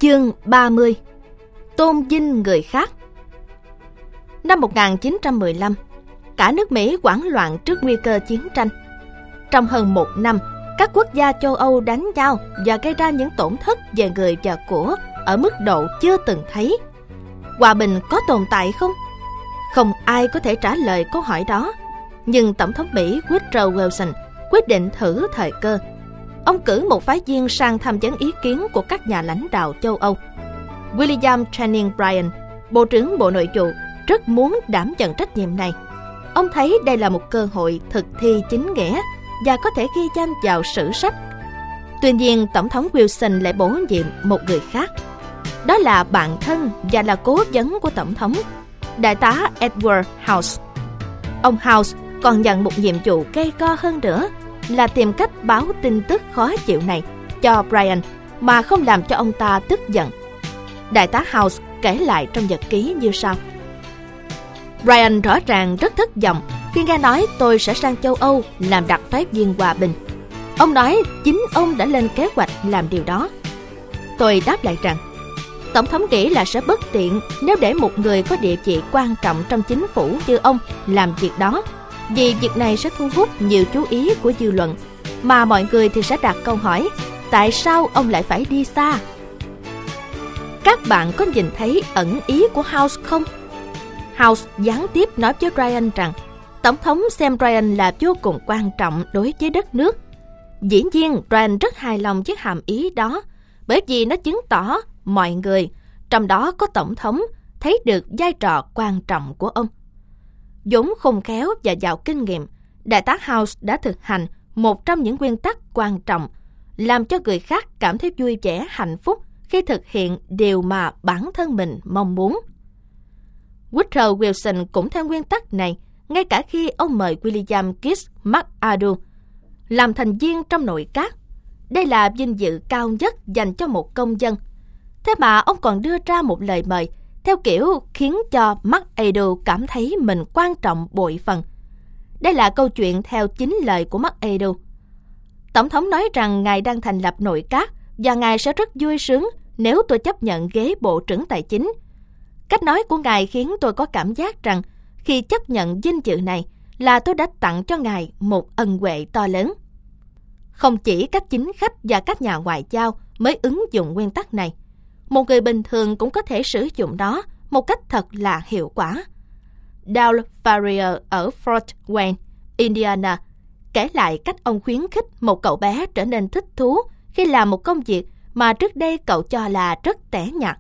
Chương 30. Tôn vinh người khác. Năm 1915, cả nước Mỹ hoảng loạn trước nguy cơ chiến tranh. Trong hơn một năm, các quốc gia châu Âu đánh nhau và gây ra những tổn thất về người và của ở mức độ chưa từng thấy. Hòa bình có tồn tại không? Không ai có thể trả lời câu hỏi đó. Nhưng Tổng thống Mỹ Woodrow Wilson quyết định thử thời cơ. Ông cử một phái viên sang tham vấn ý kiến của các nhà lãnh đạo châu Âu. William Channing Bryan, Bộ trưởng Bộ Nội vụ, rất muốn đảm nhận trách nhiệm này. Ông thấy đây là một cơ hội thực thi chính nghĩa và có thể ghi danh vào sử sách. Tuy nhiên, Tổng thống Wilson lại bổ nhiệm một người khác. Đó là bạn thân và là cố vấn của Tổng thống, Đại tá Edward House. Ông House còn nhận một nhiệm vụ gây go hơn nữa, là tìm cách báo tin tức khó chịu này cho Bryan mà không làm cho ông ta tức giận. Đại tá House kể lại trong nhật ký như sau: Bryan rõ ràng rất thất vọng khi nghe nói tôi sẽ sang châu Âu làm đặc phái viên hòa bình. Ông nói chính ông đã lên kế hoạch làm điều đó. Tôi đáp lại rằng Tổng thống nghĩ là sẽ bất tiện nếu để một người có địa vị quan trọng trong chính phủ như ông làm việc đó, vì việc này sẽ thu hút nhiều chú ý của dư luận, mà mọi người thì sẽ đặt câu hỏi tại sao ông lại phải đi xa. Các bạn có nhìn thấy ẩn ý của House không? House gián tiếp nói với Bryan rằng Tổng thống xem Bryan là vô cùng quan trọng đối với đất nước. Dĩ nhiên Bryan rất hài lòng với hàm ý đó, bởi vì nó chứng tỏ mọi người, trong đó có Tổng thống, thấy được vai trò quan trọng của ông. Vốn khôn khéo và giàu kinh nghiệm, Đại tá House đã thực hành một trong những nguyên tắc quan trọng, làm cho người khác cảm thấy vui vẻ, hạnh phúc khi thực hiện điều mà bản thân mình mong muốn. Woodrow Wilson cũng theo nguyên tắc này, ngay cả khi ông mời William Gibbs McAdoo làm thành viên trong nội các. Đây là vinh dự cao nhất dành cho một công dân. Thế mà ông còn đưa ra một lời mời theo kiểu khiến cho McAdoo cảm thấy mình quan trọng bội phần. Đây là câu chuyện theo chính lời của McAdoo. Tổng thống nói rằng ngài đang thành lập nội các và ngài sẽ rất vui sướng nếu tôi chấp nhận ghế bộ trưởng tài chính. Cách nói của ngài khiến tôi có cảm giác rằng khi chấp nhận vinh dự này là tôi đã tặng cho ngài một ân huệ to lớn. Không chỉ các chính khách và các nhà ngoại giao mới ứng dụng nguyên tắc này, một người bình thường cũng có thể sử dụng nó một cách thật là hiệu quả. Dow Farrier ở Fort Wayne, Indiana, kể lại cách ông khuyến khích một cậu bé trở nên thích thú khi làm một công việc mà trước đây cậu cho là rất tẻ nhạt.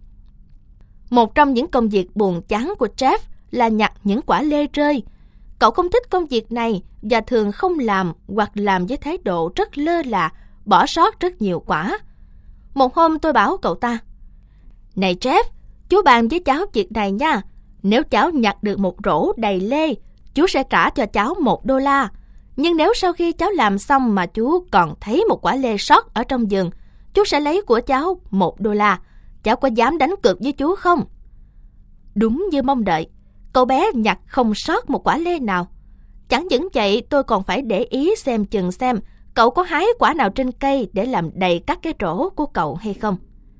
Một trong những công việc buồn chán của Jeff là nhặt những quả lê rơi. Cậu không thích công việc này và thường không làm hoặc làm với thái độ rất lơ là, bỏ sót rất nhiều quả. Một hôm tôi bảo cậu ta: Này Jeff, chú bàn với cháu việc này nha. Nếu cháu nhặt được một rổ đầy lê, chú sẽ trả cho cháu $1. Nhưng nếu sau khi cháu làm xong mà chú còn thấy một quả lê sót ở trong vườn, chú sẽ lấy của cháu $1. Cháu có dám đánh cược với chú không? Đúng như mong đợi, cậu bé nhặt không sót một quả lê nào. Chẳng những vậy, tôi còn phải để ý xem chừng xem cậu có hái quả nào trên cây để làm đầy các cái rổ của cậu hay không.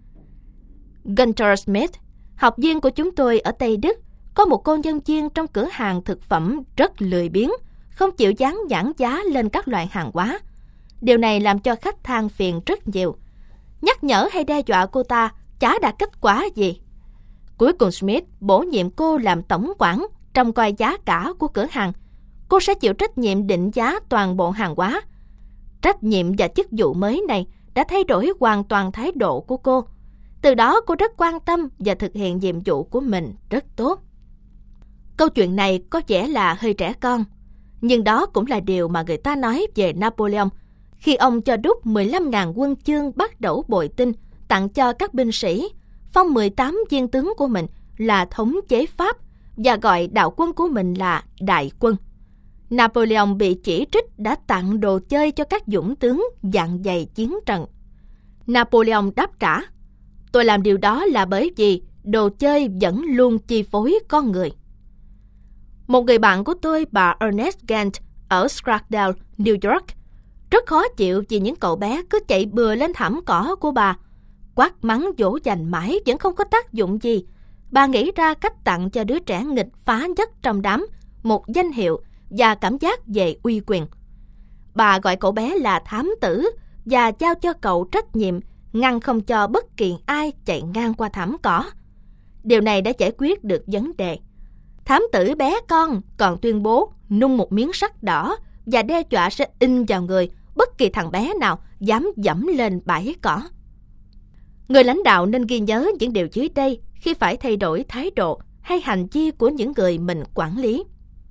Gunter Smith, học viên của chúng tôi ở Tây Đức, có một cô nhân viên trong cửa hàng thực phẩm rất lười biếng, không chịu dán nhãn giá lên các loại hàng hóa. Điều này làm cho khách than phiền rất nhiều. Nhắc nhở hay đe dọa cô ta chả đạt kết quả gì. Cuối cùng Smith bổ nhiệm cô làm tổng quản trông coi giá cả của cửa hàng. Cô sẽ chịu trách nhiệm định giá toàn bộ hàng hóa. Trách nhiệm và chức vụ mới này đã thay đổi hoàn toàn thái độ của cô. Từ đó cô rất quan tâm và thực hiện nhiệm vụ của mình rất tốt. Câu chuyện này có vẻ là hơi trẻ con, nhưng đó cũng là điều mà người ta nói về Napoleon khi ông cho đúc 15.000 huân chương bắt đầu bội tinh tặng cho các binh sĩ, phong 18 viên tướng của mình là thống chế Pháp và gọi đạo quân của mình là đại quân. Napoleon bị chỉ trích đã tặng đồ chơi cho các dũng tướng dạn dày chiến trận. Napoleon đáp trả: Tôi làm điều đó là bởi vì đồ chơi vẫn luôn chi phối con người. Một người bạn của tôi, bà Ernest Gant ở Scottsdale, New York, rất khó chịu vì những cậu bé cứ chạy bừa lên thảm cỏ của bà. Quát mắng dỗ dành mãi vẫn không có tác dụng gì. Bà nghĩ ra cách tặng cho đứa trẻ nghịch phá nhất trong đám một danh hiệu và cảm giác về uy quyền. Bà gọi cậu bé là Thám Tử và giao cho cậu trách nhiệm ngăn không cho bất kỳ ai chạy ngang qua thảm cỏ. Điều này đã giải quyết được vấn đề. Thám Tử bé con còn tuyên bố nung một miếng sắt đỏ và đe dọa sẽ in vào người bất kỳ thằng bé nào dám dẫm lên bãi cỏ. Người lãnh đạo nên ghi nhớ những điều dưới đây khi phải thay đổi thái độ hay hành vi của những người mình quản lý.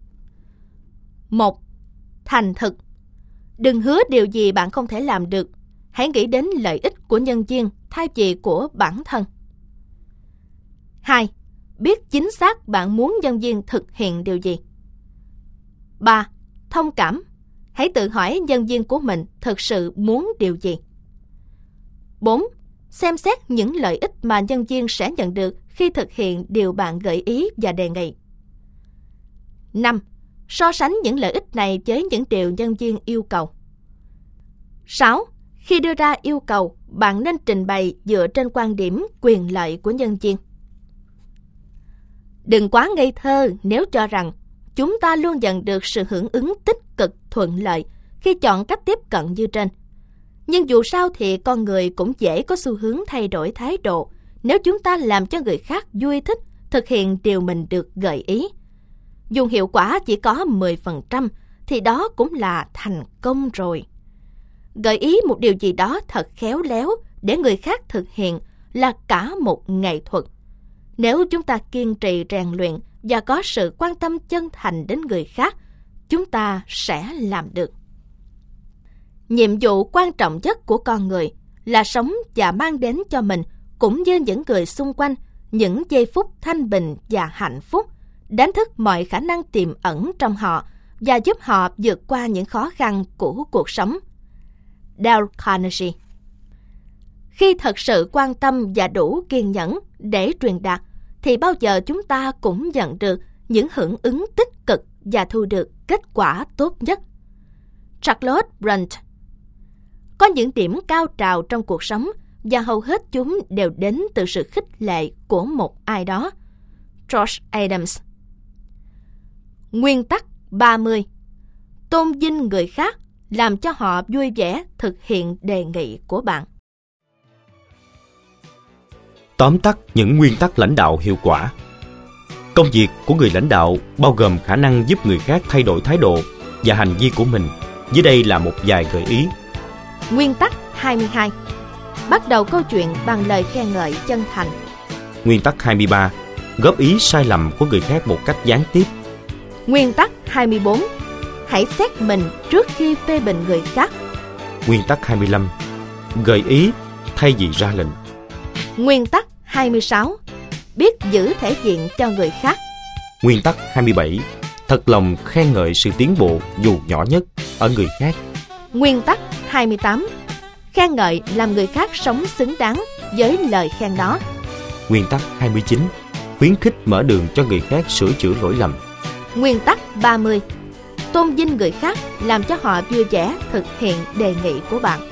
1. Thành thực. Đừng hứa điều gì bạn không thể làm được. Hãy nghĩ đến lợi ích của nhân viên thay vì của bản thân. 2. Biết chính xác bạn muốn nhân viên thực hiện điều gì. 3. Thông cảm. Hãy tự hỏi nhân viên của mình thực sự muốn điều gì. 4. Xem xét những lợi ích mà nhân viên sẽ nhận được khi thực hiện điều bạn gợi ý và đề nghị. 5. So sánh những lợi ích này với những điều nhân viên yêu cầu. 6. Khi đưa ra yêu cầu, bạn nên trình bày dựa trên quan điểm quyền lợi của nhân viên. Đừng quá ngây thơ nếu cho rằng chúng ta luôn nhận được sự hưởng ứng tích cực thuận lợi khi chọn cách tiếp cận như trên. Nhưng dù sao thì con người cũng dễ có xu hướng thay đổi thái độ nếu chúng ta làm cho người khác vui thích thực hiện điều mình được gợi ý. Dù hiệu quả chỉ có 10% thì đó cũng là thành công rồi. Gợi ý một điều gì đó thật khéo léo để người khác thực hiện là cả một nghệ thuật. Nếu chúng ta kiên trì rèn luyện và có sự quan tâm chân thành đến người khác, chúng ta sẽ làm được. Nhiệm vụ quan trọng nhất của con người là sống và mang đến cho mình cũng như những người xung quanh những giây phút thanh bình và hạnh phúc, đánh thức mọi khả năng tiềm ẩn trong họ và giúp họ vượt qua những khó khăn của cuộc sống. Dale Carnegie. Khi thật sự quan tâm và đủ kiên nhẫn để truyền đạt, thì bao giờ chúng ta cũng nhận được những hưởng ứng tích cực và thu được kết quả tốt nhất. Charlotte Brunt. Có những điểm cao trào trong cuộc sống và hầu hết chúng đều đến từ sự khích lệ của một ai đó. George Adams. Nguyên tắc 30. Tôn vinh người khác, làm cho họ vui vẻ thực hiện đề nghị của bạn. Tóm tắt những nguyên tắc lãnh đạo hiệu quả. Công việc của người lãnh đạo bao gồm khả năng giúp người khác thay đổi thái độ và hành vi của mình. Dưới đây là một vài gợi ý. Nguyên tắc 22. Bắt đầu câu chuyện bằng lời khen ngợi chân thành. Nguyên tắc 23. Góp ý sai lầm của người khác một cách gián tiếp. Nguyên tắc 24. Hãy xét mình trước khi phê bình người khác. Nguyên tắc 25. Gợi ý thay vì ra lệnh. Nguyên tắc 26. Biết giữ thể diện cho người khác. Nguyên tắc 27. Thật lòng khen ngợi sự tiến bộ dù nhỏ nhất ở người khác. Nguyên tắc 28. Khen ngợi làm người khác sống xứng đáng với lời khen đó. Nguyên tắc 29. Khuyến khích mở đường cho người khác sửa chữa lỗi lầm. Nguyên tắc 30. Tôn vinh người khác, làm cho họ vui vẻ thực hiện đề nghị của bạn.